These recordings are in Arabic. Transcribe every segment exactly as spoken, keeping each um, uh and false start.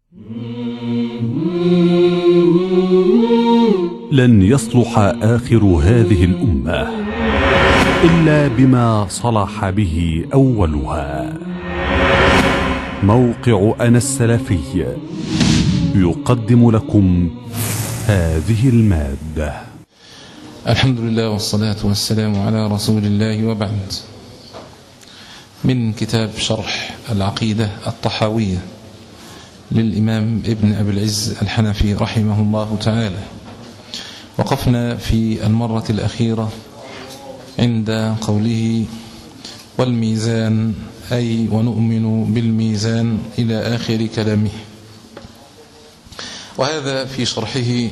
لن يصلح آخر هذه الأمة إلا بما صلح به أولها. موقع أنا السلفي يقدم لكم هذه المادة. الحمد لله والصلاة والسلام على رسول الله، وبعد. من كتاب شرح العقيدة الطحاوية للإمام ابن أبي العز الحنفي رحمه الله تعالى. وقفنا في المرة الأخيرة عند قوله والميزان، أي ونؤمن بالميزان، إلى آخر كلامه. وهذا في شرحه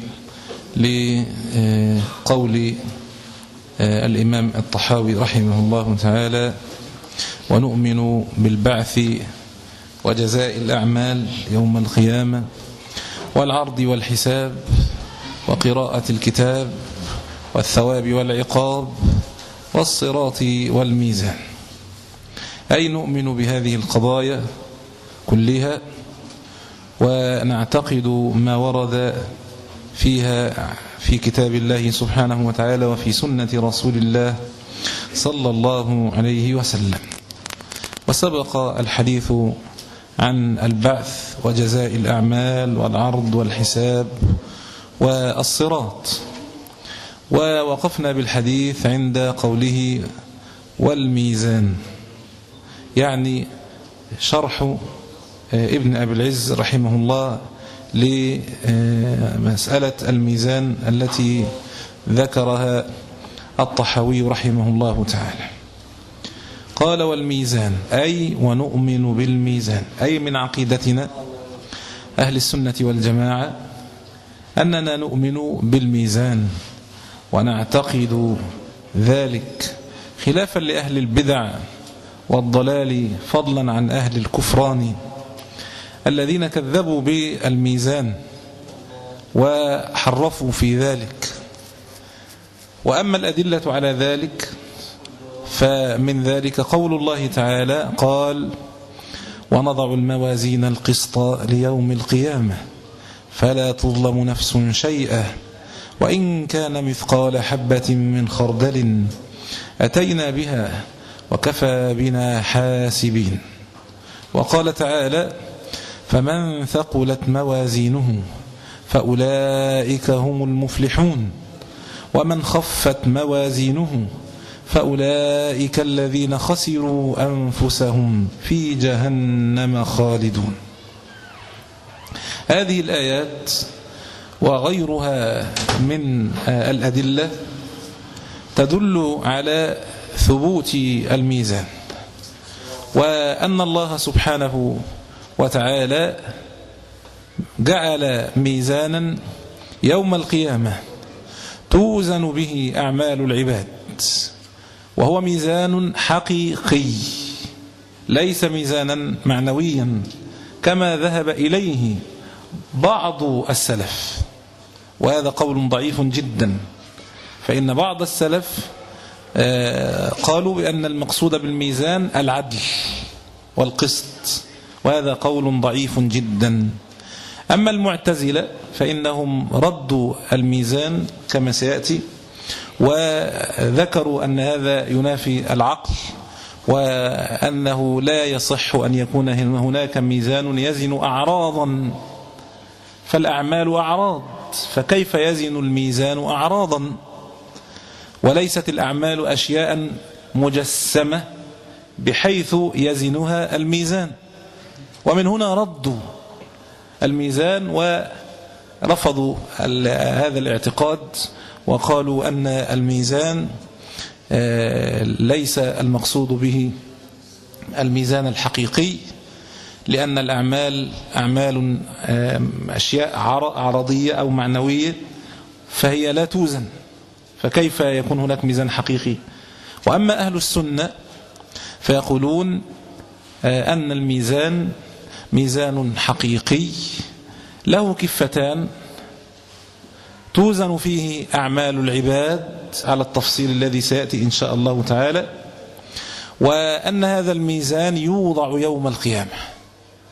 لقول الإمام الطحاوي رحمه الله تعالى: ونؤمن بالبعث وجزاء الأعمال يوم القيامة والعرض والحساب وقراءة الكتاب والثواب والعقاب والصراط والميزان. أي نؤمن بهذه القضايا كلها، ونعتقد ما ورد فيها في كتاب الله سبحانه وتعالى وفي سنة رسول الله صلى الله عليه وسلم. وسبق الحديث عن البعث وجزاء الأعمال والعرض والحساب والصراط، ووقفنا بالحديث عند قوله والميزان، يعني شرح ابن أبي العز رحمه الله لمسألة الميزان التي ذكرها الطحاوي رحمه الله تعالى. قال والميزان، أي ونؤمن بالميزان، أي من عقيدتنا أهل السنة والجماعة أننا نؤمن بالميزان ونعتقد ذلك، خلافا لأهل البدع والضلال، فضلا عن أهل الكفران الذين كذبوا بالميزان وحرفوا في ذلك. وأما الأدلة على ذلك فمن ذلك قول الله تعالى: قال ونضع الموازين القسط ليوم القيامة فلا تظلم نفس شيئا وإن كان مثقال حبة من خردل أتينا بها وكفى بنا حاسبين. وقال تعالى: فمن ثقلت موازينه فأولئك هم المفلحون ومن خفت موازينه فأولئك الذين خسروا أنفسهم في جهنم خالدون. هذه الآيات وغيرها من الأدلة تدل على ثبوت الميزان، وأن الله سبحانه وتعالى جعل ميزانا يوم القيامة توزن به أعمال العباد، وهو ميزان حقيقي ليس ميزانا معنويا كما ذهب إليه بعض السلف، وهذا قول ضعيف جدا. فإن بعض السلف قالوا بأن المقصود بالميزان العدل والقسط، وهذا قول ضعيف جدا. أما المعتزلة فإنهم ردوا الميزان كما سيأتي، وذكروا أن هذا ينافي العقل، وأنه لا يصح أن يكون هناك ميزان يزن أعراضا، فالأعمال أعراض، فكيف يزن الميزان أعراضا؟ وليست الأعمال أشياء مجسمة بحيث يزنها الميزان. ومن هنا ردوا الميزان ورفضوا هذا الاعتقاد، وقالوا أن الميزان ليس المقصود به الميزان الحقيقي، لأن الأعمال أعمال أشياء عرضية أو معنوية، فهي لا توزن، فكيف يكون هناك ميزان حقيقي؟ وأما أهل السنة فيقولون أن الميزان ميزان حقيقي له كفتان توزن فيه أعمال العباد على التفصيل الذي سيأتي إن شاء الله تعالى، وأن هذا الميزان يوضع يوم القيامة،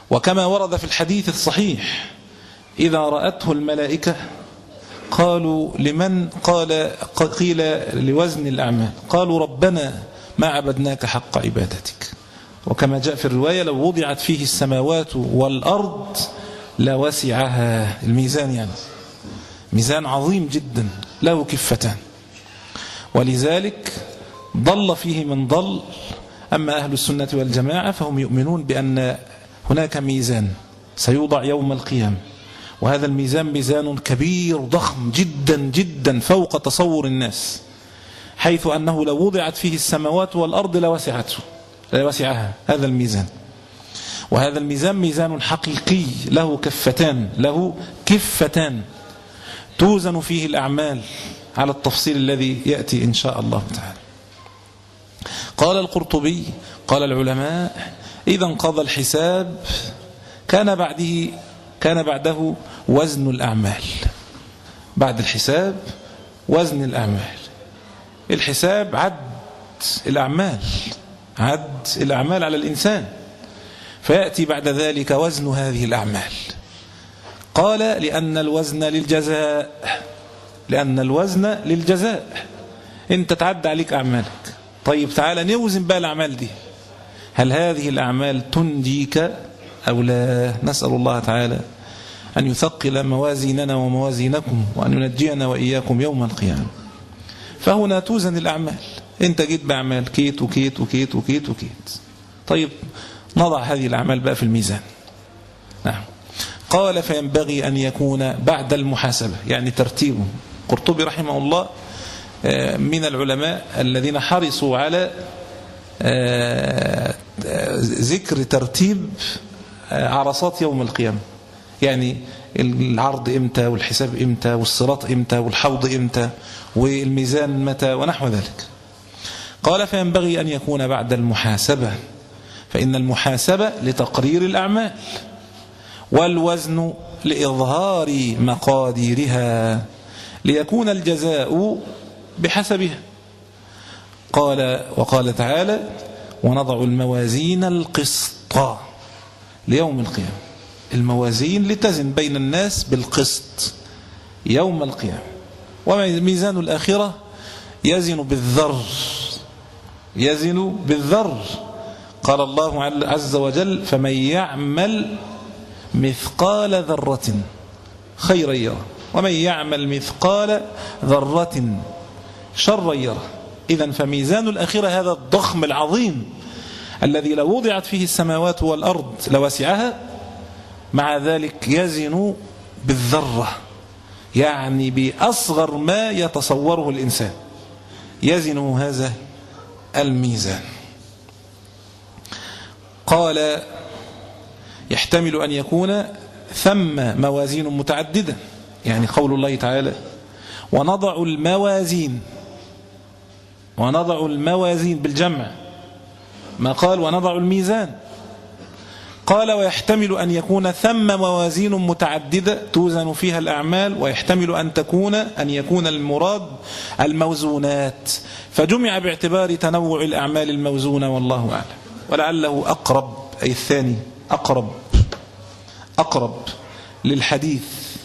وكما ورد في الحديث الصحيح إذا رأته الملائكة قالوا لمن؟ قال قيل لوزن الأعمال، قالوا ربنا ما عبدناك حق عبادتك. وكما جاء في الرواية لو وضعت فيه السماوات والأرض لوسعها. الميزان يعني ميزان عظيم جدا له كفتان، ولذلك ضل فيه من ضل. أما أهل السنة والجماعة فهم يؤمنون بأن هناك ميزان سيوضع يوم القيامة، وهذا الميزان ميزان كبير ضخم جدا جدا فوق تصور الناس، حيث أنه لو وضعت فيه السماوات والأرض لوسعته لوسعها هذا الميزان. وهذا الميزان ميزان حقيقي له كفتان له كفتان توزن فيه الأعمال على التفصيل الذي يأتي إن شاء الله تعالى. قال القرطبي قال العلماء إذا انقضى الحساب كان بعده كان بعده وزن الأعمال. بعد الحساب وزن الأعمال. الحساب عد الأعمال عد الأعمال على الإنسان، فيأتي بعد ذلك وزن هذه الأعمال. قال لأن الوزن للجزاء لأن الوزن للجزاء. انت تعد عليك أعمالك، طيب تعالى نوزن بقى الأعمال دي، هل هذه الأعمال تنجيك أو لا؟ نسأل الله تعالى أن يثقل موازيننا وموازينكم وأن ينجينا وإياكم يوم القيامة. فهنا توزن الأعمال، انت جيت بأعمال كيت وكيت وكيت وكيت وكيت، طيب نضع هذه الأعمال بقى في الميزان. نعم. قال فينبغي أن يكون بعد المحاسبة، يعني ترتيبه. قرطبي رحمه الله من العلماء الذين حرصوا على ذكر ترتيب عرصات يوم القيامة، يعني العرض إمتى والحساب إمتى والصراط إمتى والحوض إمتى والميزان متى ونحو ذلك. قال فينبغي أن يكون بعد المحاسبة، فإن المحاسبة لتقرير الأعمال، والوزن لإظهار مقاديرها ليكون الجزاء بحسبها. قال وقال تعالى ونضع الموازين القسط ليوم القيامة. الموازين لتزن بين الناس بالقسط يوم القيامة. وميزان الآخرة يزن بالذر يزن بالذر. قال الله عز وجل فمن يعمل مثقال ذرة خيرا يره ومن يعمل مثقال ذرة شرا يره. إذن فميزان الآخرة هذا الضخم العظيم الذي لو وضعت فيه السماوات والأرض لوسعها، مع ذلك يزن بالذرة، يعني بأصغر ما يتصوره الإنسان يزن هذا الميزان. قال يحتمل أن يكون ثم موازين متعددة، يعني قول الله تعالى ونضع الموازين ونضع الموازين بالجمع، ما قال ونضع الميزان. قال ويحتمل أن يكون ثم موازين متعددة توزن فيها الأعمال، ويحتمل أن تكون أن يكون المراد الموزونات، فجمع باعتبار تنوع الأعمال الموزونة والله أعلم. ولعله أقرب، أي الثاني أقرب أقرب للحديث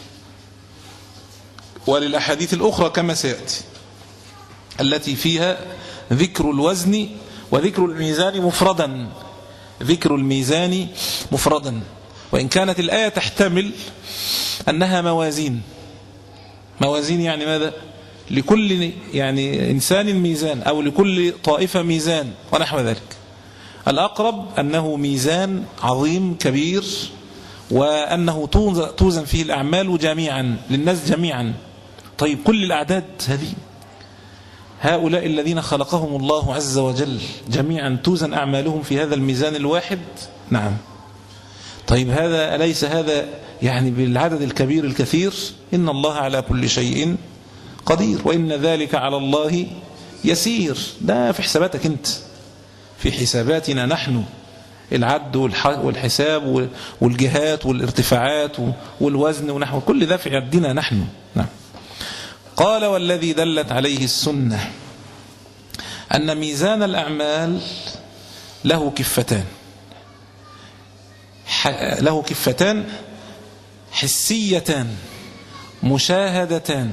وللأحاديث الأخرى كما سيأتي، التي فيها ذكر الوزن وذكر الميزان مفردا ذكر الميزان مفردا وإن كانت الآية تحتمل أنها موازين. موازين يعني ماذا؟ لكل يعني إنسان ميزان أو لكل طائفة ميزان ونحو ذلك. الأقرب أنه ميزان عظيم كبير، وأنه توزن فيه الأعمال جميعا للناس جميعا. طيب كل الأعداد هذه، هؤلاء الذين خلقهم الله عز وجل جميعا توزن أعمالهم في هذا الميزان الواحد؟ نعم. طيب هذا أليس هذا يعني بالعدد الكبير الكثير؟ إن الله على كل شيء قدير وإن ذلك على الله يسير. ده في حساباتك أنت، في حساباتنا نحن، العد والحساب والجهات والارتفاعات والوزن ونحو كل ده في عدنا نحن. نعم. قال والذي دلت عليه السنة أن ميزان الأعمال له كفتان، له كفتان حسيتان مشاهدتان.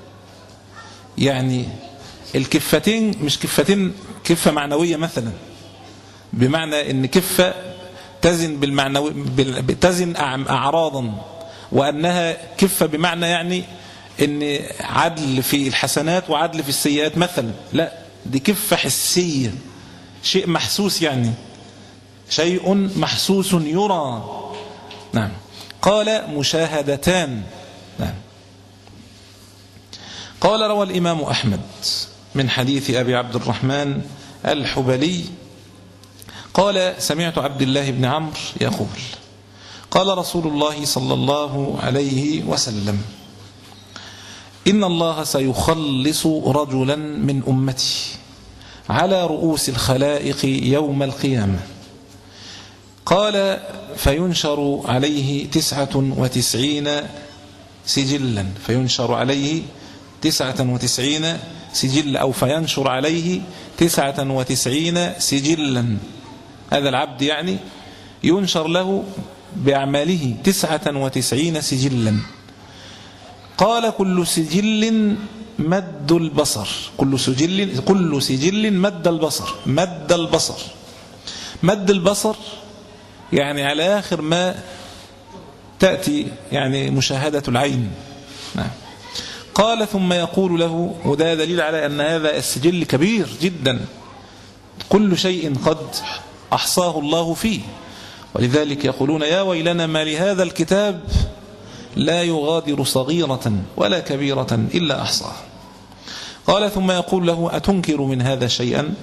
يعني الكفتين مش كفتين كفة معنوية مثلا، بمعنى ان كفة تزن بالمعنوي تزن أعراضا، وأنها كفة بمعنى يعني ان عدل في الحسنات وعدل في السيئات مثلا. لا، دي كفة حسية، شيء محسوس، يعني شيء محسوس يرى. نعم. قال مشاهدتان. نعم. قال روى الإمام أحمد من حديث أبي عبد الرحمن الحبلي قال سمعت عبد الله بن عمرو يقول قال رسول الله صلى الله عليه وسلم إن الله سيخلص رجلا من أمتي على رؤوس الخلائق يوم القيامة. قال فينشر عليه تسعة وتسعين سجلا فينشر عليه تسعة وتسعين سجل أو فينشر عليه تسعة وتسعين سجلا. هذا العبد يعني ينشر له بأعماله تسعة وتسعين سجلا. قال كل سجل مد البصر كل سجل كل سجل مد البصر مد البصر مد البصر يعني على آخر ما تأتي يعني مشاهدة العين. نعم. قال ثم يقول له، وده دليل على أن هذا السجل كبير جدا، كل شيء قد أحصاه الله فيه، ولذلك يقولون يا ويلنا ما لهذا الكتاب لا يغادر صغيرة ولا كبيرة إلا أحصاها. قال ثم يقول له أتنكر من هذا شيئا؟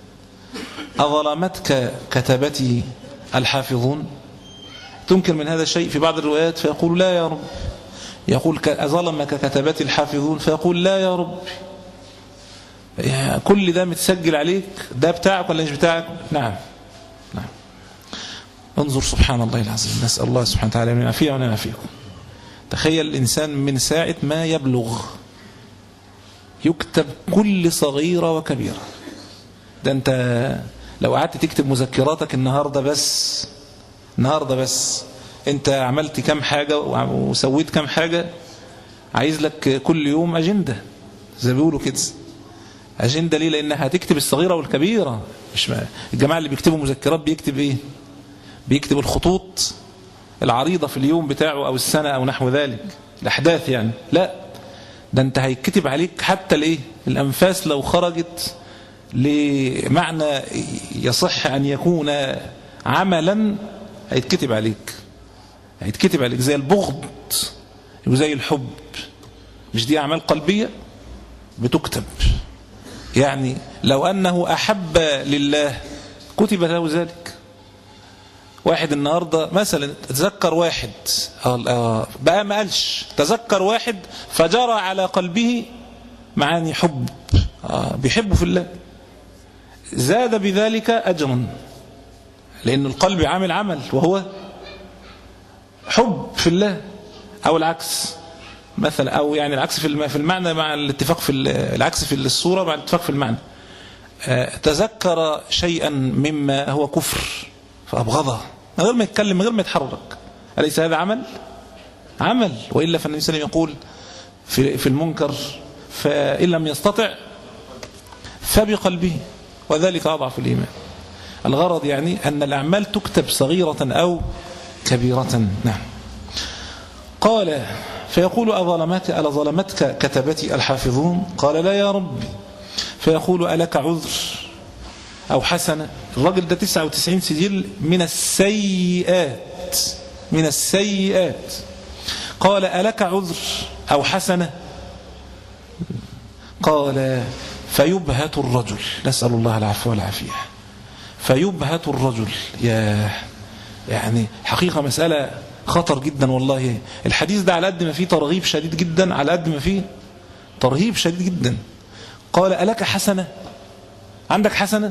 أظلمتك كتبتي الحافظون؟ تنكر من هذا الشيء؟ في بعض الروايات فيقول لا يا رب. يقول أظلمك كتبتي الحافظون؟ فيقول لا يا رب. كل ده متسجل عليك، ده بتاعك ولا مش بتاعك؟ نعم نعم. انظر سبحان الله العظيم، نسأل الله سبحانه وتعالى أن يعافينا وأن يعافيكم. تخيل الإنسان من ساعة ما يبلغ يكتب كل صغيرة وكبيرة. ده أنت لو قعدت تكتب مذكراتك النهاردة بس النهاردة بس أنت عملت كم حاجة وسويت كم حاجة، عايز لك كل يوم أجندة زي بيقولوا كده. أجندة ليه؟ لأنها هتكتب الصغيرة والكبيرة. مش ما الجماعة اللي بيكتبوا مذكرات بيكتب إيه؟ بيكتب الخطوط العريضة في اليوم بتاعه أو السنة أو نحو ذلك، الأحداث يعني. لا، ده أنت هيكتب عليك حتى الإيه؟ الأنفاس لو خرجت لمعنى يصح أن يكون عملا هيتكتب عليك هيتكتب عليك زي البغض وزي الحب. مش دي أعمال قلبية بتكتب؟ يعني لو أنه أحب لله كتب له ذلك. واحد النهاردة مثلا تذكر واحد بقى ما قالش تذكر واحد فجرى على قلبه معاني حب، بيحبه في الله، زاد بذلك أجرا، لأن القلب عامل عمل وهو حب في الله. أو العكس مثلا، أو يعني العكس في المعنى مع الاتفاق في العكس في الصورة مع الاتفاق في المعنى. تذكر شيئا مما هو كفر فأبغضه من غير ما يتكلم من غير ما يتحرك، أليس هذا عمل؟ عمل. وإلا فالنبي صلى الله عليه وسلم يقول في في المنكر فإن لم يستطع فبقلبه وذلك أضعف الإيمان. الغرض يعني أن الأعمال تكتب صغيرة أو كبيرة. نعم. قال فيقول أظلمت ألا ظلمتك كتبتي الحافظون؟ قال لا يا ربي. فيقول ألك عذر أو حسنة؟ الرجل ده تسعة وتسعين سجل من السيئات من السيئات. قال ألك عذر أو حسنة؟ قال فيبهت الرجل، نسأل الله العفو والعافية، فيبهت الرجل. يا يعني حقيقة مسألة خطر جدا والله. الحديث ده على قد ما فيه ترغيب شديد جدا على قد ما فيه ترهيب شديد جدا. قال ألك حسنة؟ عندك حسنة؟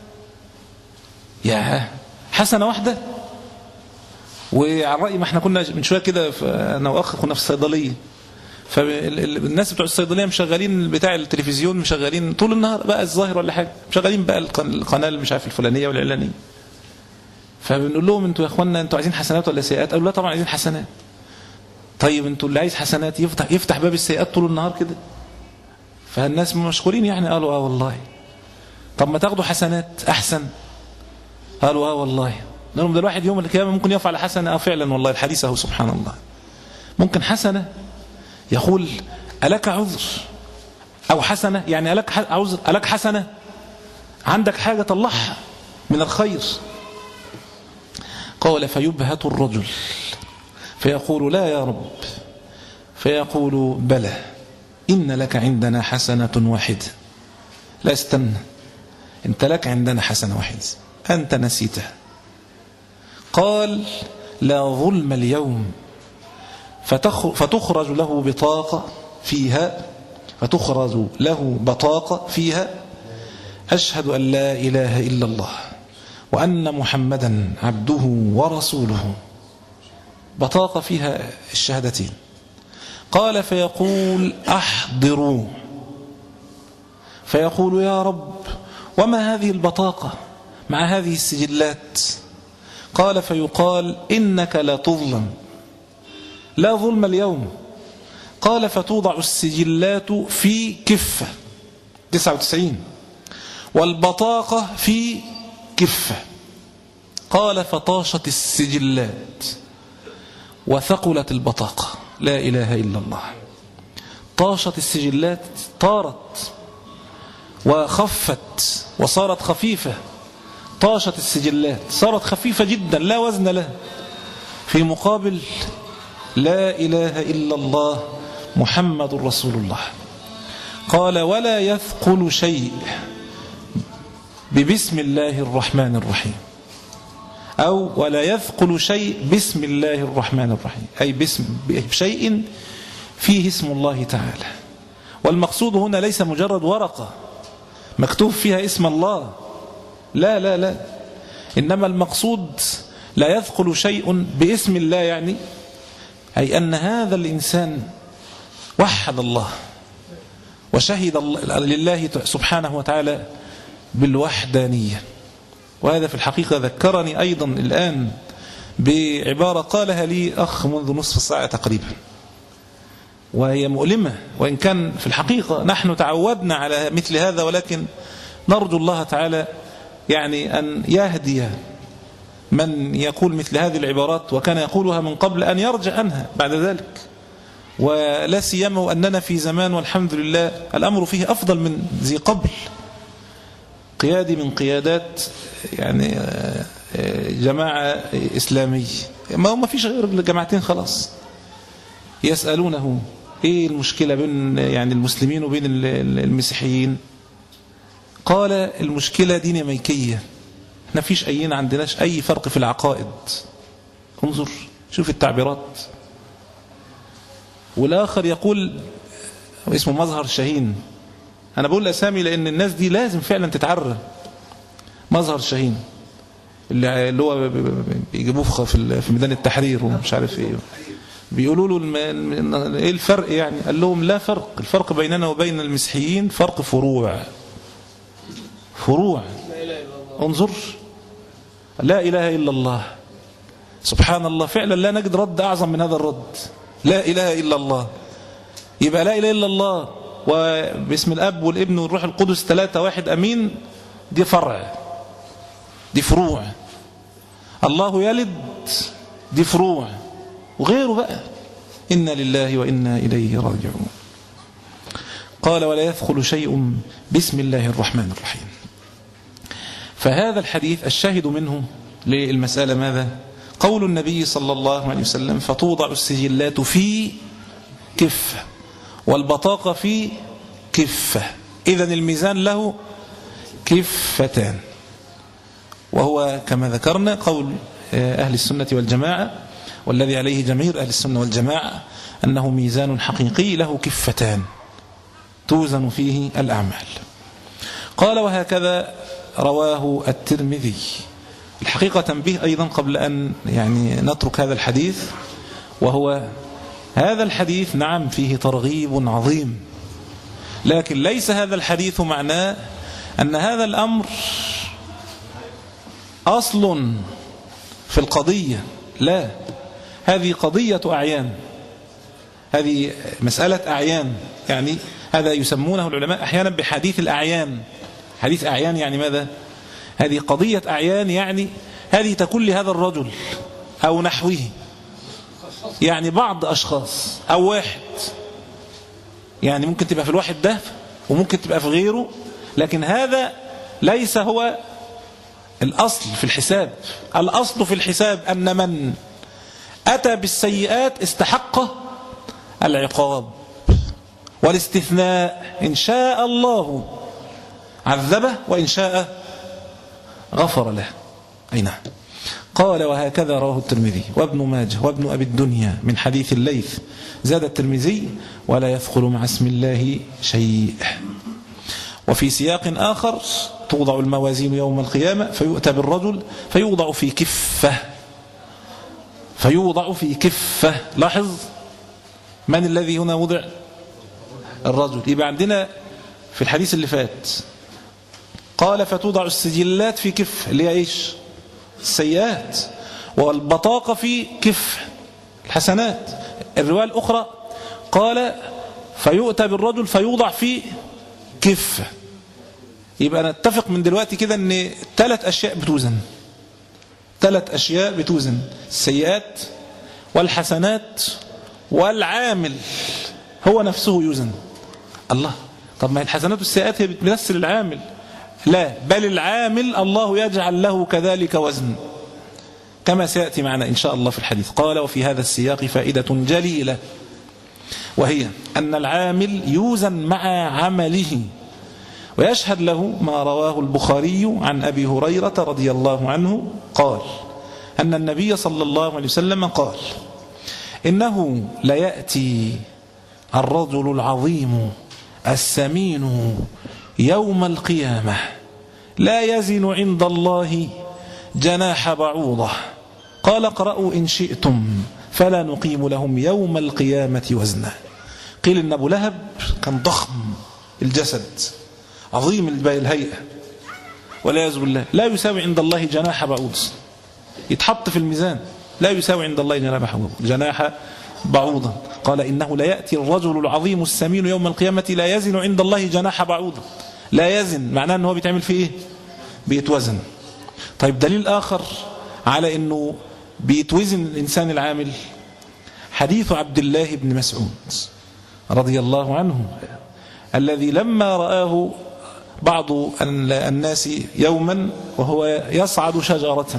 يا حسنة واحدة؟ وعلى رأي ما احنا كنا من شوية كده أنا وأخ كنا في الصيدلية، فالناس بتوع الصيدلية مشغلين بتاع التلفزيون، مشغلين طول النهار بقى الظاهر ولا حاجة، مشغلين بقى القناة اللي مش عارف الفلانية والعلانية. فبنقول لهم انتوا يا اخوانا انتوا عايزين حسنات ولا سيئات؟ قالوا لا طبعا عايزين حسنات. طيب انتوا اللي عايز حسنات يفتح يفتح باب السيئات طول النهار كده؟ فالناس مشغولين يعني. قالوا اه والله. طب ما تاخدوا حسنات احسن. قالوا اه والله. لهم ده الواحد يوم القيامه ممكن يفعل حسنه. اه فعلا والله الحديث اهو سبحان الله. ممكن حسنه يقول ألك عذر أو حسنة، يعني ألك عذر ألك حسنة، عندك حاجة طلعها من الخير. قال فيبهت الرجل فيقول لا يا رب، فيقول بلى إن لك عندنا حسنة واحدة. لا استنى، انت لك عندنا حسنة واحدة أنت نسيتها. قال لا ظلم اليوم، فتخرج له بطاقة فيها فتخرج له بطاقة فيها أشهد أن لا إله إلا الله وأن محمدا عبده ورسوله. بطاقة فيها الشهادتين. قال فيقول أحضروا، فيقول يا رب وما هذه البطاقة مع هذه السجلات؟ قال فيقال إنك لا تظلم، لا ظلم اليوم. قال فتوضع السجلات في كفة تسعة وتسعين والبطاقة في كفة. قال فطاشت السجلات وثقلت البطاقة. لا إله إلا الله. طاشت السجلات، طارت وخفت وصارت خفيفة. طاشت السجلات صارت خفيفة جدا لا وزن لها، في مقابل لا إله إلا الله محمد رسول الله. قال ولا يثقل شيء ببسم الله الرحمن الرحيم، أو ولا يثقل شيء بسم الله الرحمن الرحيم، أي باسم بشيء فيه اسم الله تعالى. والمقصود هنا ليس مجرد ورقة مكتوب فيها اسم الله، لا لا لا، إنما المقصود لا يثقل شيء باسم الله، يعني أي أن هذا الإنسان وحد الله وشهد لله سبحانه وتعالى بالوحدانية. وهذا في الحقيقة ذكرني أيضا الآن بعبارة قالها لي أخ منذ نصف ساعة تقريبا، وهي مؤلمة، وإن كان في الحقيقة نحن تعودنا على مثل هذا، ولكن نرجو الله تعالى يعني أن يهدي من يقول مثل هذه العبارات وكان يقولها من قبل أن يرجع عنها بعد ذلك. ولا سيما وأننا في زمان والحمد لله الأمر فيه أفضل من ذي قبل. قيادي من قيادات يعني جماعة إسلامية، ما هو ما فيش غير الجماعتين خلاص، يسألونه إيه المشكلة بين يعني المسلمين وبين المسيحيين؟ قال المشكلة دين ميكية، ما فيش أينا عندناش أي فرق في العقائد. انظر شوف التعبيرات. والآخر يقول اسمه مظهر شاهين، أنا بقول أسامي لأن الناس دي لازم فعلا تتعرى. مظهر شاهين اللي هو بيجيبوه في ميدان التحرير ومش عارف ايه، بيقولوا له ايه الفرق يعني؟ قال لهم لا فرق، الفرق بيننا وبين المسيحيين فرق فروع. فروع. انظر لا إله إلا الله. سبحان الله، فعلا لا نجد رد أعظم من هذا الرد. لا إله إلا الله، يبقى لا إله إلا الله وباسم الأب والابن والروح القدس ثلاثة واحد أمين، دي فرع، دي فروع. الله يلد، دي فروع، وغيره بقى إنا لله وإنا إليه راجعون. قال ولا يثقل شيء بسم الله الرحمن الرحيم. فهذا الحديث الشاهد منه للمسألة ماذا؟ قول النبي صلى الله عليه وسلم فتوضع السجلات في كفة والبطاقة في كفة. إذن الميزان له كفتان، وهو كما ذكرنا قول أهل السنة والجماعة، والذي عليه جماهير أهل السنة والجماعة أنه ميزان حقيقي له كفتان توزن فيه الأعمال. قال وهكذا رواه الترمذي. الحقيقة تنبيه أيضا قبل أن يعني نترك هذا الحديث، وهو هذا الحديث نعم فيه ترغيب عظيم، لكن ليس هذا الحديث معناه أن هذا الأمر أصل في القضية، لا، هذه قضية أعيان، هذه مسألة أعيان. يعني هذا يسمونه العلماء أحيانا بحديث الأعيان. حديث أعيان يعني ماذا؟ هذه قضية أعيان، يعني هذه تكون لهذا الرجل أو نحوه، يعني بعض أشخاص أو واحد، يعني ممكن تبقى في الواحد ده وممكن تبقى في غيره، لكن هذا ليس هو الأصل في الحساب. الأصل في الحساب أن من أتى بالسيئات استحق العقاب، والاستثناء إن شاء الله عذبه وإن شاء غفر له. أي نعم. قال وهكذا رواه الترمذي وابن ماجه وابن أبي الدنيا من حديث الليث. زاد الترمذي ولا يثقل مع اسم الله شيء. وفي سياق آخر توضع الموازين يوم القيامة فيؤتى بالرجل فيوضع في كفة، فيوضع في كفة. لاحظ من الذي هنا وضع؟ الرجل. يبقى عندنا في الحديث اللي فات قال فتوضع السجلات في كفة اللي هي ايش؟ السيئات، والبطاقة في كفة الحسنات. الرواية الأخرى قال فيؤتى بالرجل فيوضع في كفة. يبقى نتفق من دلوقتي كده ان ثلاث أشياء بتوزن، ثلاث أشياء بتوزن: السيئات والحسنات والعامل هو نفسه يوزن. الله، طب ما الحسنات والسيئات هي بتمثل العامل؟ لا، بل العامل الله يجعل له كذلك وزن، كما سيأتي معنا إن شاء الله في الحديث. قال وفي هذا السياق فائدة جليلة، وهي أن العامل يوزن مع عمله. ويشهد له ما رواه البخاري عن أبي هريرة رضي الله عنه قال أن النبي صلى الله عليه وسلم قال إنه ليأتي الرجل العظيم السمين يوم القيامة لا يزن عند الله جناح بعوضة. قال اقرأوا إن شئتم فلا نقيم لهم يوم القيامة وزنا. قيل إن أبو لهب كان ضخم الجسد عظيم الهيئة والعياذ بالله، لا يساوي عند الله جناح بعوض، يتحط في الميزان لا يساوي عند الله جناح جناح بعوضا. قال إنه لا يأتي الرجل العظيم السمين يوم القيامة لا يزن عند الله جناح بعوضا. لا يزن معناه أنه بيتعمل فيه إيه؟ بيتوزن. طيب دليل آخر على أنه بيتوزن الإنسان العامل حديث عبد الله بن مسعود رضي الله عنه، الذي لما رآه بعض الناس يوما وهو يصعد شجرة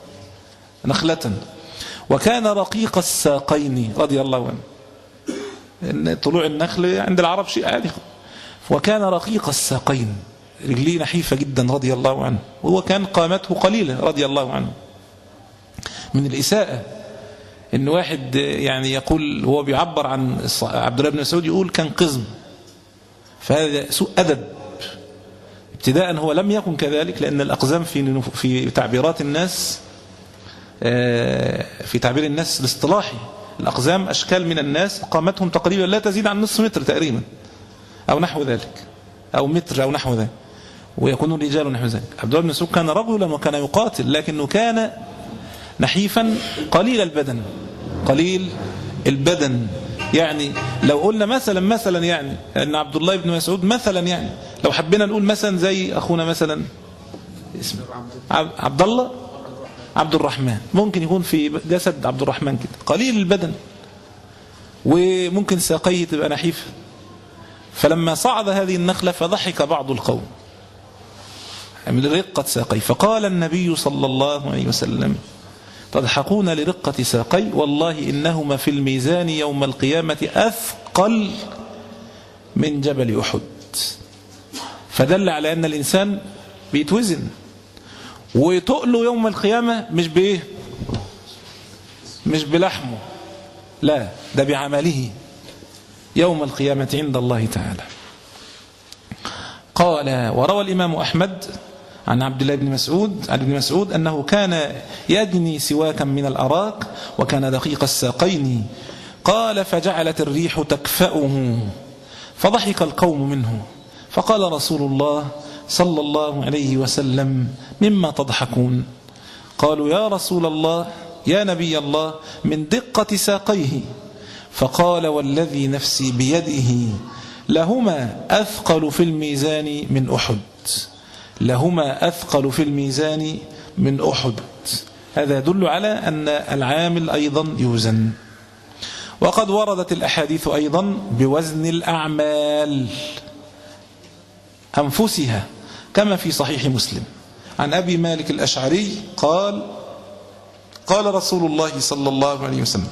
نخلة وكان رقيق الساقين رضي الله عنه، إن طلوع النخل عند العرب شيء عادي، وكان رقيق الساقين رجليه نحيفة جدا رضي الله عنه، وهو كان قامته قليلة رضي الله عنه. من الإساءة إن واحد يعني يقول هو بيعبر عن عبد الله بن مسعود يقول كان قزم، فهذا سوء أدب. ابتداء هو لم يكن كذلك، لأن الأقزام في في تعبيرات الناس، في تعبير الناس الاصطلاحي الأقزام أشكال من الناس قامتهم تقريبا لا تزيد عن نصف متر تقريبا أو نحو ذلك، أو متر أو نحو ذلك، ويكون الرجال نحو ذلك. عبد الله بن مسعود كان رجلا وكان يقاتل، لكنه كان نحيفا قليل البدن، قليل البدن. يعني لو قلنا مثلا مثلا يعني أن عبد الله بن مسعود مثلا، يعني لو حبينا نقول مثلا زي أخونا مثلا اسمه عبد الله عبد الرحمن، ممكن يكون في جسد عبد الرحمن كده قليل البدن وممكن ساقيه تبقى نحيفة. فلما صعد هذه النخلة فضحك بعض القوم من رقة ساقيه، فقال النبي صلى الله عليه وسلم تضحكون لرقة ساقي والله إنهما في الميزان يوم القيامة أثقل من جبل أحد. فدل على أن الإنسان بيتوزن وتقله يوم القيامة مش بإيه؟ مش بلحمه، لا، ده بعمله يوم القيامة عند الله تعالى. قال وروى الإمام أحمد عن عبد الله بن مسعود عن ابن مسعود أنه كان يجني سواكا من الأراك وكان دقيق الساقين. قال فجعلت الريح تكفأه فضحك القوم منه، فقال رسول الله صلى الله عليه وسلم مما تضحكون؟ قالوا يا رسول الله يا نبي الله من دقة ساقيه، فقال والذي نفسي بيده لهما أثقل في الميزان من أحد، لهما أثقل في الميزان من أحد. هذا يدل على أن العامل أيضا يوزن. وقد وردت الأحاديث أيضا بوزن الأعمال أنفسها كما في صحيح مسلم عن أبي مالك الأشعري قال قال رسول الله صلى الله عليه وسلم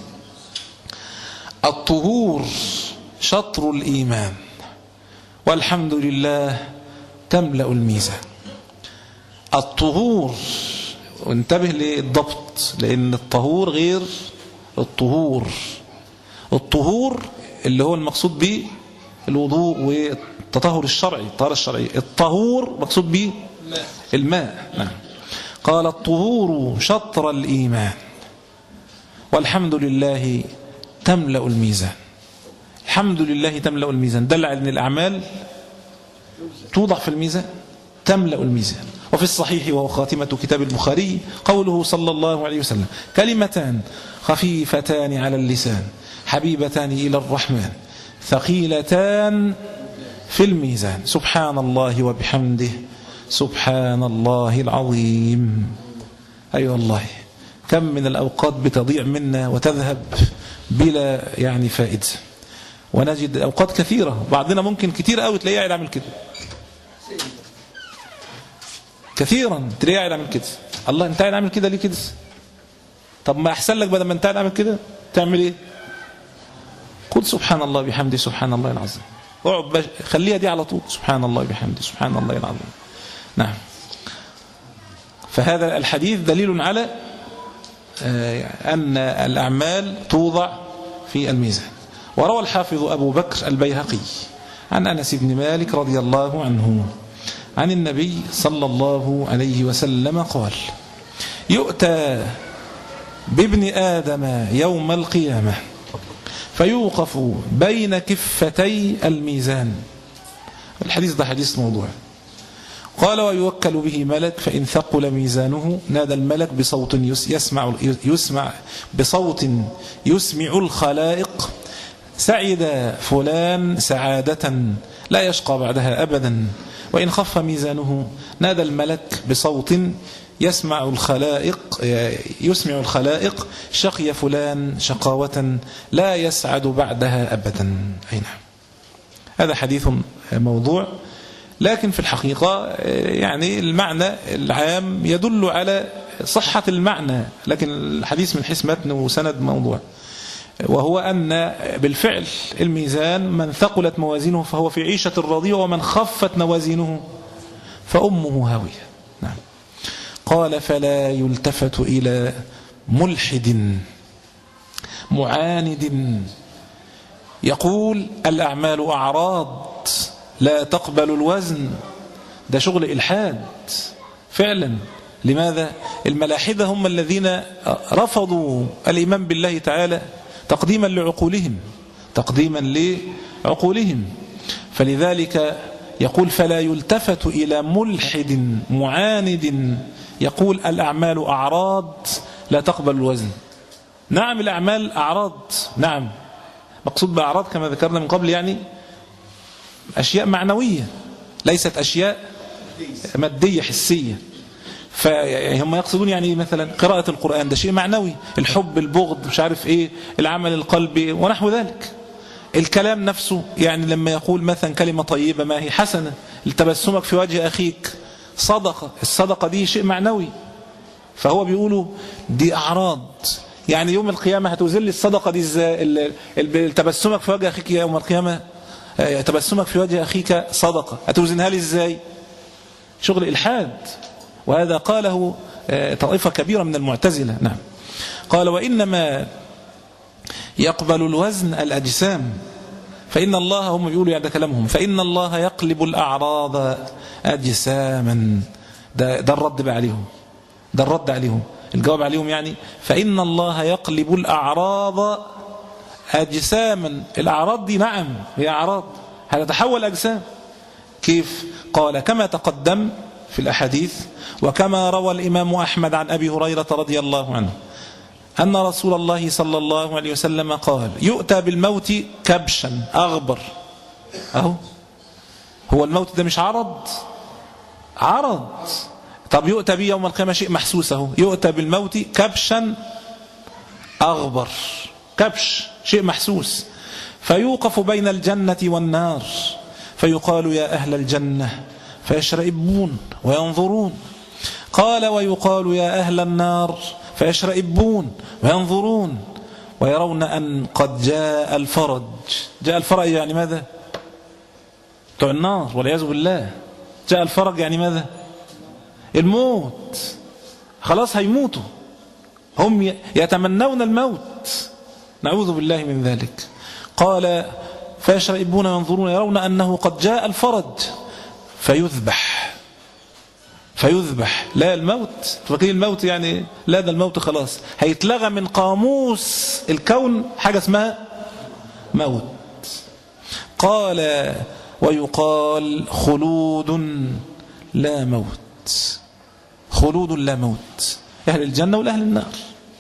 الطهور شطر الإيمان والحمد لله تملأ الميزان. الطهور، وانتبه للضبط لأن الطهور غير الطهور. الطهور اللي هو المقصود به الوضوء والتطهر الشرعي، الطهارة الشرعية. الطهور مقصود به الماء. نعم. قال الطهور شطر الإيمان والحمد لله تملأ الميزان. الحمد لله تملأ الميزان دل على أن الأعمال توضع في الميزان، تملأ الميزان. وفي الصحيح وهو خاتمة كتاب البخاري قوله صلى الله عليه وسلم كلمتان خفيفتان على اللسان حبيبتان إلى الرحمن ثقيلتان في الميزان سبحان الله وبحمده سبحان الله العظيم. أي أيوة والله كم من الأوقات بتضيع منا وتذهب بلا يعني فائدة، ونجد أوقات كثيرة بعضنا ممكن كثير قوي تلاقيه قاعد عامل كده، كثيرا تلاقيه قاعد عامل كده. الله انت قاعد عامل كده ليه كده؟ طب ما أحسن لك بدل ما انت قاعد عامل كده تعمل ايه؟ قل سبحان الله بحمده سبحان الله العظيم. اقعد خليها دي على طول سبحان الله بحمده سبحان الله العظيم. نعم. فهذا الحديث دليل على أن الأعمال توضع في الميزان. وروى الحافظ أبو بكر البيهقي عن أنس بن مالك رضي الله عنه عن النبي صلى الله عليه وسلم قال يؤتى بابن آدم يوم القيامة فيوقف بين كفتي الميزان. الحديث ده حديث موضوع. قال ويوكل به ملك فإن ثقل ميزانه نادى الملك بصوت يسمع يسمع بصوت يسمع الخلائق سعد فلان سعادة لا يشقى بعدها أبدا. وإن خف ميزانه نادى الملك بصوت يسمع الخلائق يسمع الخلائق شقي فلان شقاوة لا يسعد بعدها أبدا. أي نعم. هذا حديث موضوع، لكن في الحقيقة يعني المعنى العام يدل على صحة المعنى، لكن الحديث من حيث متن وسند موضوع. وهو أن بالفعل الميزان من ثقلت موازينه فهو في عيشة راضية ومن خفت موازينه فأمه هاوية. نعم. قال فلا يلتفت إلى ملحد معاند يقول الأعمال أعراض لا تقبل الوزن. ده شغل إلحاد فعلا. لماذا؟ الملاحدة هم الذين رفضوا الإيمان بالله تعالى تقديما لعقولهم تقديما لعقولهم فلذلك يقول فلا يلتفت إلى ملحد معاند يقول الأعمال أعراض لا تقبل الوزن. نعم الأعمال أعراض، نعم مقصود بأعراض كما ذكرنا من قبل يعني أشياء معنوية ليست أشياء مادية حسية. فهم يقصدون يعني مثلا قراءة القرآن ده شيء معنوي، الحب البغض مش عارف ايه العمل القلبي ونحو ذلك. الكلام نفسه يعني لما يقول مثلا كلمة طيبة ما هي حسنة، التبسمك في وجه أخيك صدقة، الصدقة دي شيء معنوي. فهو بيقولوا دي أعراض، يعني يوم القيامة هتوزن الصدقة دي ازاي؟ التبسمك في وجه أخيك يوم القيامة تبسمك في وجه أخيك صدقة هتوزنها لي ازاي؟ شغل إلحاد. وهذا قاله طائفة كبيرة من المعتزلة. نعم. قال وإنما يقبل الوزن الأجسام فإن الله هم بيقولوا يعني كلامهم فإن الله يقلب الأعراض أجساما. ده, ده الرد بقى عليهم، ده الرد عليهم الجواب عليهم يعني فإن الله يقلب الأعراض أجساما. الأعراض دي نعم هي أعراض هتتحول أجسام. كيف؟ قال كما تقدم في الأحاديث، وكما روى الإمام أحمد عن أبي هريرة رضي الله عنه أن رسول الله صلى الله عليه وسلم قال: يؤتى بالموت كبشا أغبر. أهو هو الموت ده مش عرض؟ عرض. طب يؤتى به يوم القيامة شيء محسوس. أهو يؤتى بالموت كبشا أغبر، كبش شيء محسوس، فيوقف بين الجنة والنار فيقال: يا أهل الجنة، فيشرئبون وينظرون. قال: ويقال: يا أهل النار، فيشرئبون وينظرون ويرون أن قد جاء الفرج. جاء الفرج يعني ماذا؟ بتوع النار والعياذ بالله. جاء الفرج يعني ماذا؟ الموت. خلاص هيموتوا، هم يتمنون الموت، نعوذ بالله من ذلك. قال: فيشرئبون وينظرون يرون أنه قد جاء الفرج فيذبح. فيذبح لا الموت، فاكرين الموت يعني لا، ده الموت خلاص هيتلغى من قاموس الكون حاجة اسمها موت. قال: ويقال: خلود لا موت. خلود لا موت، أهل الجنة والأهل النار.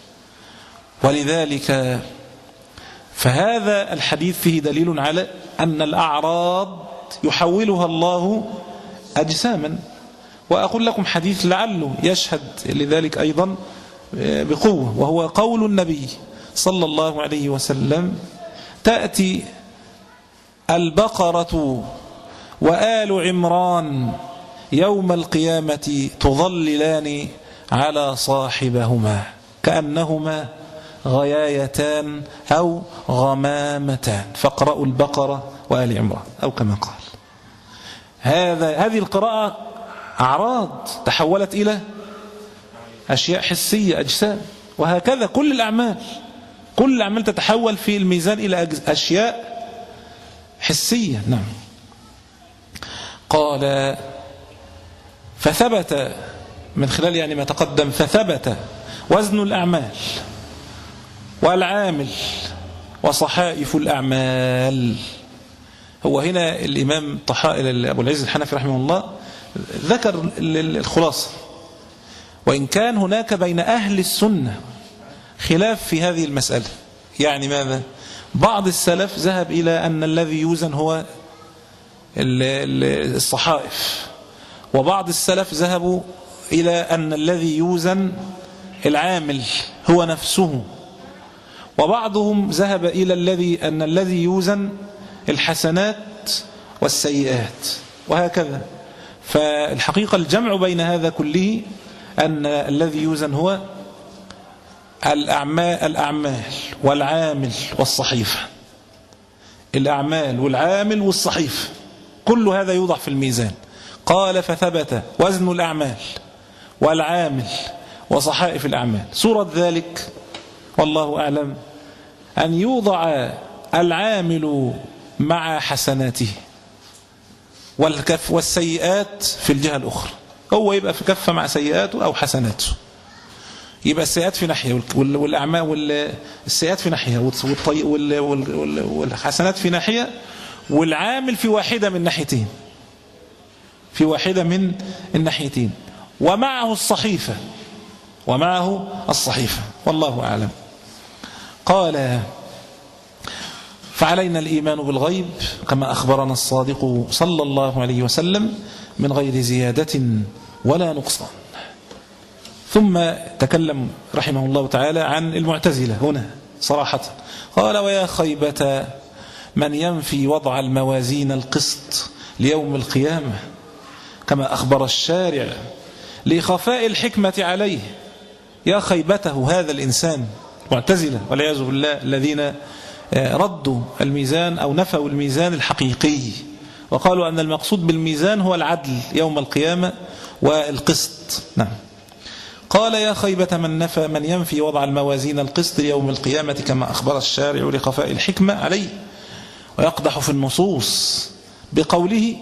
ولذلك فهذا الحديث فيه دليل على أن الأعراض يحولها الله أجساما. وأقول لكم حديث لعله يشهد لذلك أيضا بقوة، وهو قول النبي صلى الله عليه وسلم: تأتي البقرة وآل عمران يوم القيامة تظللان على صاحبهما كأنهما غيايتان أو غمامتان، فاقرأوا البقرة وآل عمران، أو كما قال. هذا هذه القراءة أعراض تحولت إلى أشياء حسية، أجسام. وهكذا كل الأعمال، كل الأعمال تتحول في الميزان إلى أشياء حسية. نعم. قال: فثبت من خلال يعني ما تقدم، فثبت وزن الأعمال والعامل وصحائف الأعمال. هو هنا الإمام طحائل أبو العز الحنفي رحمه الله ذكر الخلاصة، وإن كان هناك بين أهل السنة خلاف في هذه المسألة. يعني ماذا؟ بعض السلف ذهب إلى أن الذي يوزن هو الصحائف، وبعض السلف ذهبوا إلى أن الذي يوزن العامل هو نفسه، وبعضهم ذهب إلى الذي أن الذي يوزن الحسنات والسيئات، وهكذا. فالحقيقة الجمع بين هذا كله أن الذي يوزن هو الأعمال, الأعمال والعامل والصحيفة. الأعمال والعامل والصحيفة كل هذا يوضع في الميزان. قال: فثبت وزن الأعمال والعامل وصحائف الأعمال. صورة ذلك والله أعلم أن يوضع العامل مع حسناته والكف والسيئات في الجهة الأخرى. هو يبقى في كفة مع سيئاته أو حسناته، يبقى السيئات في ناحية والأعمال والسيئات في ناحية والحسنات في ناحية، والعامل في واحدة من ناحيتين، في واحدة من الناحيتين، ومعه الصحيفة، ومعه الصحيفة والله أعلم. قال: فعلينا الإيمان بالغيب كما أخبرنا الصادق صلى الله عليه وسلم من غير زيادة ولا نقصان. ثم تكلم رحمه الله تعالى عن المعتزلة هنا صراحة. قال: ويا خيبة من ينفي وضع الموازين القسط ليوم القيامة كما أخبر الشارع لخفاء الحكمة عليه. يا خيبته هذا الإنسان، معتزلة والعياذ بالله، الذين ردوا الميزان أو نفوا الميزان الحقيقي، وقالوا أن المقصود بالميزان هو العدل يوم القيامة والقسط. نعم. قال: يا خيبة من نفى من ينفي وضع الموازين القسط يوم القيامة كما أخبر الشارع لخفاء الحكمة عليه، ويقدح في النصوص بقوله: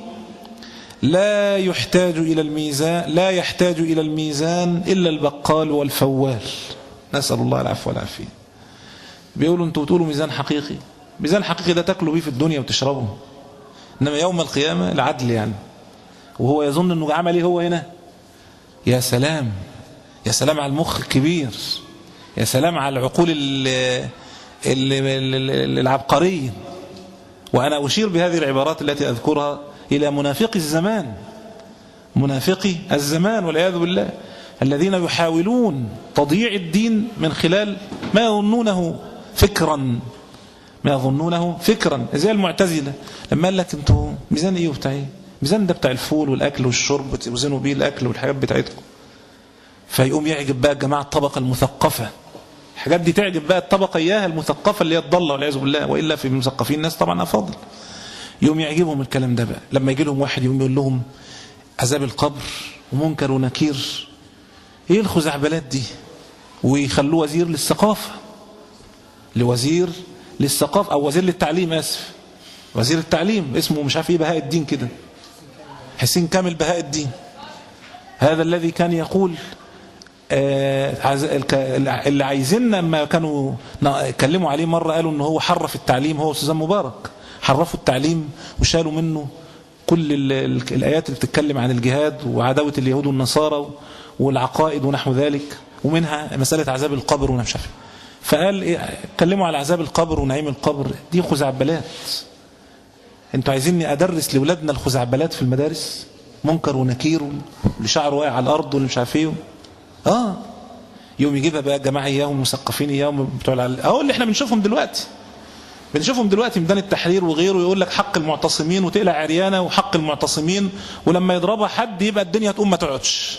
لا يحتاج إلى الميزان لا يحتاج إلى الميزان إلا البقال والفوال. نسأل الله العفو والعافية. بيقولوا أنتوا تقولوا ميزان حقيقي. ميزان حقيقي ده تاكلوا بيه في الدنيا وتشربوا، إنما يوم القيامة العدل يعني. وهو يظن أنه عمل إيه هو هنا؟ يا سلام، يا سلام على المخ الكبير، يا سلام على العقول العبقرية. وأنا أشير بهذه العبارات التي أذكرها إلى منافقي الزمان، منافقي الزمان والعياذ بالله، الذين يحاولون تضييع الدين من خلال ما يظنونه فكرا، ما يظنونه فكرا، زي المعتزلة لما قال لك انتوا ميزان ايه وبتاع ايه؟ ميزان ده بتاع الفول والاكل والشرب، توزنوا بيه الاكل والحاجات بتاعتكم. فيقوم يعجب بقى الجماعه الطبقه المثقفه، الحاجات دي تعجب بقى الطبقه اياها المثقفه اللي هي الضاله والعياذ بالله، والا في المثقفين ناس طبعا افاضل. يوم يعجبهم الكلام ده بقى لما يجي لهم واحد يوم يقول لهم عذاب القبر ومنكر ونكير، ايه الخزعبلات دي؟ ويخلوه وزير للثقافه، لوزير للثقافه او وزير للتعليم، اسف، وزير التعليم اسمه مش عارف ايه، بهاء الدين كده، حسين كامل بهاء الدين، هذا الذي كان يقول آه اللي عايزين. لما كانوا اتكلموا عليه مره قالوا ان هو حرف التعليم، هو استاذ مبارك حرفوا التعليم وشالوا منه كل ال ال الايات اللي بتتكلم عن الجهاد وعداوه اليهود والنصارى والعقائد ونحو ذلك، ومنها مساله عذاب القبر ونمشي. فقال إيه؟ اتكلموا على عذاب القبر ونعيم القبر، دي خزعبلات. انتوا عايزيني ادرس لاولادنا الخزعبلات في المدارس؟ منكر ونكير واللي شعره واقع على الارض واللي مش عارف ايه. اه يوم يجيبها بقى الجماعه اياهم مثقفين اياهم بتوع اهو اللي احنا بنشوفهم دلوقتي، بنشوفهم دلوقتي ميدان التحرير وغيره، يقول لك حق المعتصمين وتقلع عريانه وحق المعتصمين، ولما يضربها حد يبقى الدنيا تقوم ما تقعدش.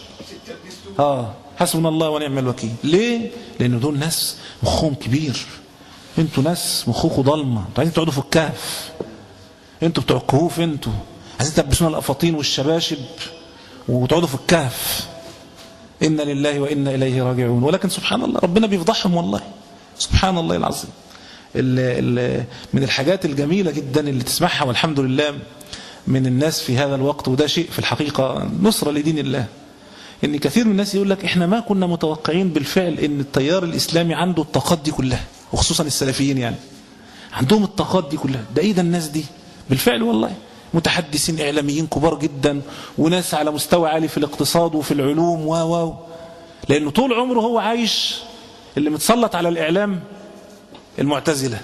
اه حسبنا الله ونعم الوكيل. ليه؟ لان دول ناس مخهم كبير، انتوا ناس مخوكوا ضلمه، انتوا عايزين تقعدوا في الكهف، انتوا بتوع الكهوف، انتوا عايزين تلبسونا الافاطين والشباشب وتقعدوا في الكهف. إنا لله وإنا إليه راجعون. ولكن سبحان الله ربنا بيفضحهم والله، سبحان الله العظيم. ال ال من الحاجات الجميلة جدا اللي تسمعها والحمد لله من الناس في هذا الوقت، وده شيء في الحقيقة نصرة لدين الله، إن كثير من الناس يقول لك إحنا ما كنا متوقعين بالفعل إن التيار الإسلامي عنده الطاقات دي كلها، وخصوصا السلفيين يعني عندهم الطاقات دي كلها. ده إيه ده الناس دي؟ بالفعل والله متحدثين إعلاميين كبار جدا، وناس على مستوى عالي في الاقتصاد وفي العلوم و و لأنه طول عمره هو عايش. اللي متسلط على الإعلام المعتزلة،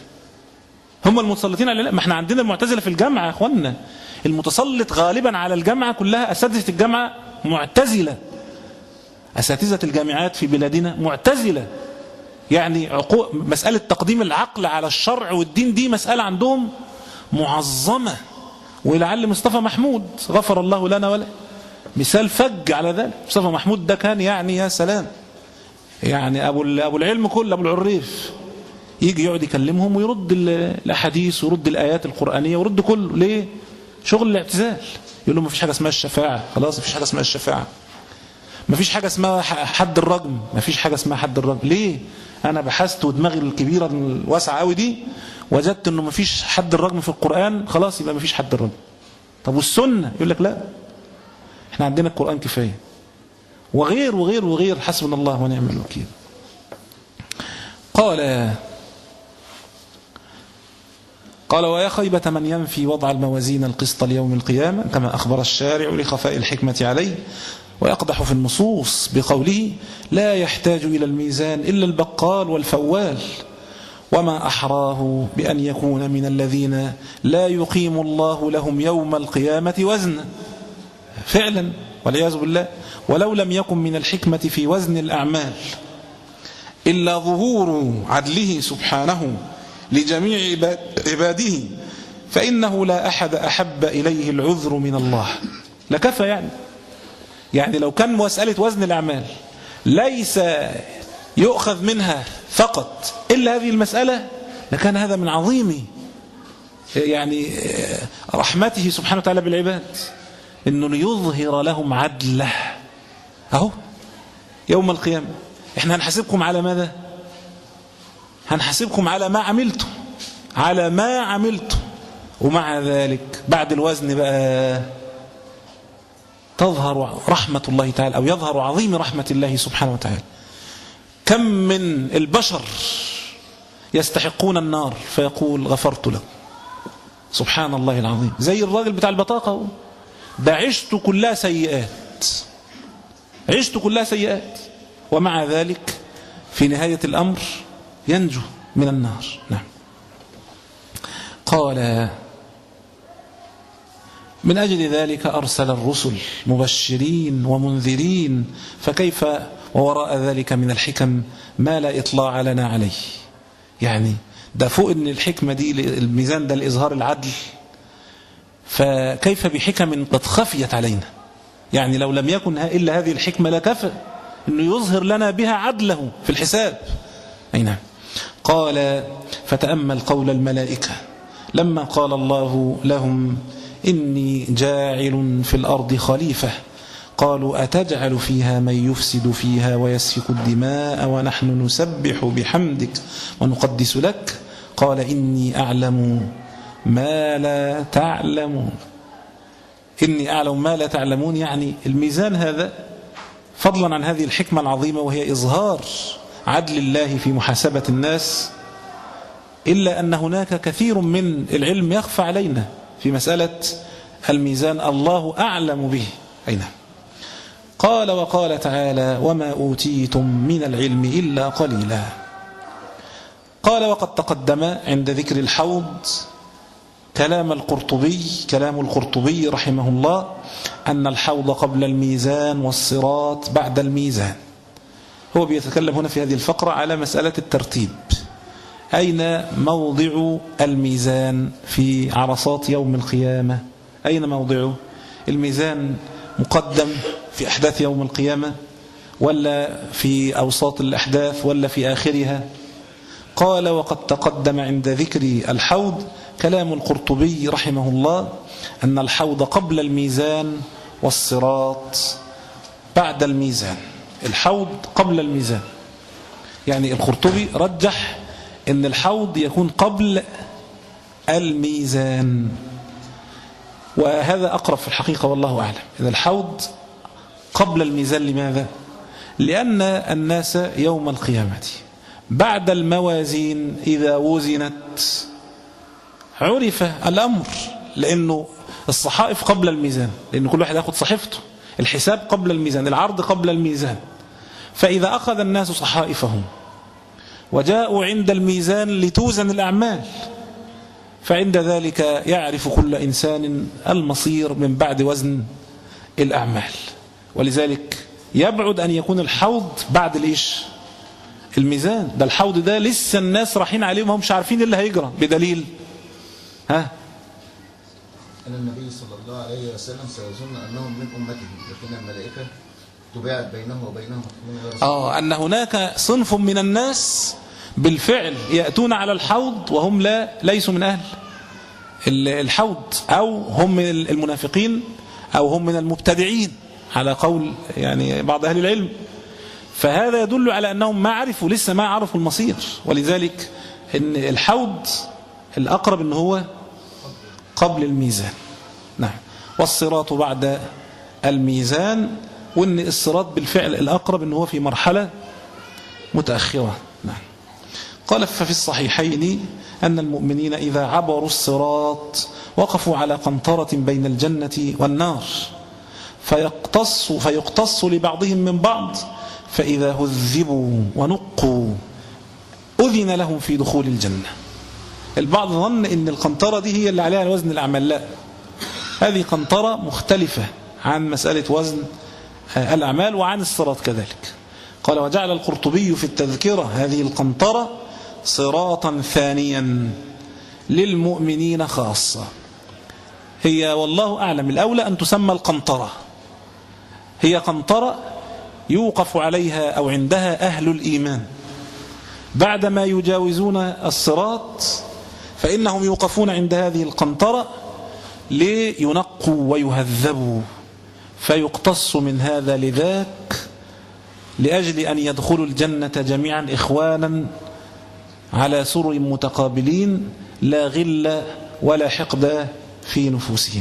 هم المتسلطين على الإعلام. ما احنا عندنا المعتزلة في الجامعة يا أخوانا، المتسلط غالبا على الجامعة كلها أساتذة الجامعة معتزلة، أساتذة الجامعات في بلادنا معتزلة. يعني عقو... مسألة تقديم العقل على الشرع والدين دي مسألة عندهم معظمة. ولعل مصطفى محمود غفر الله لنا وله مثال فج على ذلك. مصطفى محمود ده كان يعني يا سلام، يعني أبو, أبو العلم كله، أبو العريف، يجي يقعد يكلمهم ويرد الأحاديث ويرد الآيات القرآنية ويرد كله. ليه؟ شغل الاعتزال. يقول لهم ما فيش حاجة اسمها الشفاعة، خلاص ما فيش حاجة اسمها الشفاعة، ما فيش حاجة اسمها حد الرجم، ما فيش حاجة اسمها حد الرجم. ليه؟ أنا بحثت ودماغي الكبيرة الواسعة قوي دي وجدت انه مفيش حد الرجم في القرآن، خلاص يبقى مفيش حد الرجم. طب والسنة؟ يقول لك لا احنا عندنا القرآن كفاية، وغير وغير وغير. حسبنا الله ونعم الوكيل. قال قال ويا خيبة من ينفي وضع الموازين القسط ليوم القيامة كما أخبر الشارع لخفاء الحكمة عليه، ويقدح في النصوص بقوله لا يحتاج إلى الميزان إلا البقال والفوال، وما أحراه بأن يكون من الذين لا يقيم الله لهم يوم القيامة وزنا. فعلا والعياذ بالله. ولو لم يكن من الحكمة في وزن الأعمال إلا ظهور عدله سبحانه لجميع عباده، فإنه لا أحد أحب إليه العذر من الله. لكفى يعني يعني لو كان مسألة وزن الأعمال ليس يؤخذ منها فقط إلا هذه المسألة، لكان هذا من عظيم يعني رحمته سبحانه وتعالى بالعباد، إنه ليظهر لهم عدله. أهو يوم القيامة إحنا هنحاسبكم على ماذا؟ هنحاسبكم على ما عملتم، على ما عملتم. ومع ذلك بعد الوزن بقى تظهر رحمة الله تعالى، أو يظهر عظيم رحمة الله سبحانه وتعالى. كم من البشر يستحقون النار فيقول غفرت له، سبحان الله العظيم. زي الراجل بتاع البطاقة ده عشته كلها سيئات، عيشته كلها سيئات، ومع ذلك في نهاية الأمر ينجو من النار. نعم. قال من أجل ذلك أرسل الرسل مبشرين ومنذرين، فكيف ووراء ذلك من الحكم ما لا إطلاع لنا عليه. يعني ده فوق ان الحكمة دي الميزان ده لإظهار العدل، فكيف بحكم قد خفيت علينا. يعني لو لم يكن إلا هذه الحكمة لكفى أنه يظهر لنا بها عدله في الحساب. أي نعم. قال فتأمل قول الملائكة لما قال الله لهم إني جاعل في الأرض خليفة، قالوا أتجعل فيها من يفسد فيها ويسفك الدماء ونحن نسبح بحمدك ونقدس لك، قال إني أعلم ما لا تعلمون. إني أعلم ما لا تعلمون، يعني الميزان هذا فضلا عن هذه الحكمة العظيمة وهي إظهار عدل الله في محاسبة الناس، إلا أن هناك كثير من العلم يخفى علينا في مسألة الميزان، الله أعلم به. أين قال وقال تعالى وما أوتيتم من العلم إلا قليلا. قال وقد تقدم عند ذكر الحوض كلام القرطبي كلام القرطبي رحمه الله أن الحوض قبل الميزان والصراط بعد الميزان. هو بيتكلم هنا في هذه الفقرة على مسألة الترتيب، أين موضع الميزان في عرصات يوم القيامة؟ أين موضعه؟ الميزان مقدم في أحداث يوم القيامة ولا في أوساط الأحداث ولا في آخرها؟ قال وقد تقدم عند ذكر الحوض كلام القرطبي رحمه الله أن الحوض قبل الميزان والصراط بعد الميزان. الحوض قبل الميزان، يعني القرطبي رجح أن الحوض يكون قبل الميزان، وهذا أقرب في الحقيقة والله أعلم. إذا الحوض قبل الميزان، لماذا؟ لأن الناس يوم القيامة بعد الموازين إذا وزنت عرف الأمر، لأنه الصحائف قبل الميزان، لأن كل واحد يأخذ صحيفته. الحساب قبل الميزان، العرض قبل الميزان. فإذا أخذ الناس صحائفهم وجاءوا عند الميزان لتوزن الأعمال، فعند ذلك يعرف كل إنسان المصير من بعد وزن الأعمال. ولذلك يبعد أن يكون الحوض بعد الإيش؟ الميزان. ده الحوض ده لسه الناس رايحين عليه وهم مش عارفين اللي هيجرى، بدليل ها أن النبي صلى الله عليه وسلم سيظن أنهم من أمته، لكن الملائكة تباعد بينه وبينهم. آه أن هناك صنف من الناس بالفعل يأتون على الحوض وهم لا ليسوا من أهل الحوض، أو هم من المنافقين أو هم من المبتدعين على قول يعني بعض أهل العلم. فهذا يدل على أنهم ما عرفوا لسه ما عرفوا المصير. ولذلك إن الحوض الأقرب إن هو قبل الميزان. نعم. والصراط بعد الميزان، وإن الصراط بالفعل الأقرب إن هو في مرحلة متأخرة. نعم. قال ففي الصحيحين أن المؤمنين إذا عبروا الصراط وقفوا على قنطرة بين الجنة والنار فيقتص فيقتص لبعضهم من بعض، فإذا هذبوا ونقوا أذن لهم في دخول الجنة. البعض ظن أن القنطرة دي هي اللي عليها وزن الأعمال. لا، هذه قنطرة مختلفة عن مسألة وزن الأعمال وعن الصراط كذلك. قال وجعل القرطبي في التذكرة هذه القنطرة صراطا ثانيا للمؤمنين خاصة. هي والله أعلم الأولى أن تسمى القنطرة، هي قنطرة يوقف عليها أو عندها أهل الإيمان بعدما يجاوزون الصراط، فإنهم يوقفون عند هذه القنطرة لينقوا ويهذبوا، فيقتص من هذا لذاك لأجل أن يدخلوا الجنة جميعا إخوانا على سرر متقابلين لا غل ولا حقد في نفوسهم.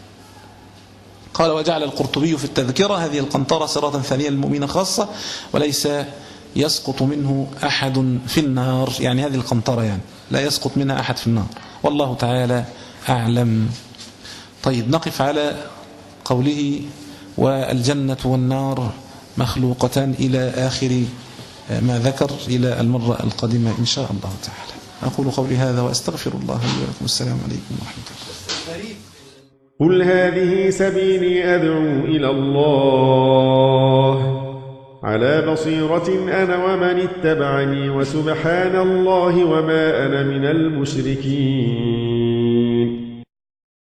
قال وجعل القرطبي في التذكرة هذه القنطرة صراطا ثانية للمؤمنين خاصة، وليس يسقط منه أحد في النار، يعني هذه القنطرة يعني لا يسقط منها أحد في النار، والله تعالى أعلم. طيب نقف على قوله والجنة والنار مخلوقة إلى آخر ما ذكر إلى المرة القادمة إن شاء الله تعالى. أقول قولي هذا وأستغفر الله لي ولكم. السلام عليكم ورحمة الله. قل هذه سبيلي أدعو إلى الله على بصيرة أنا ومن اتبعني وسبحان الله وما أنا من المشركين.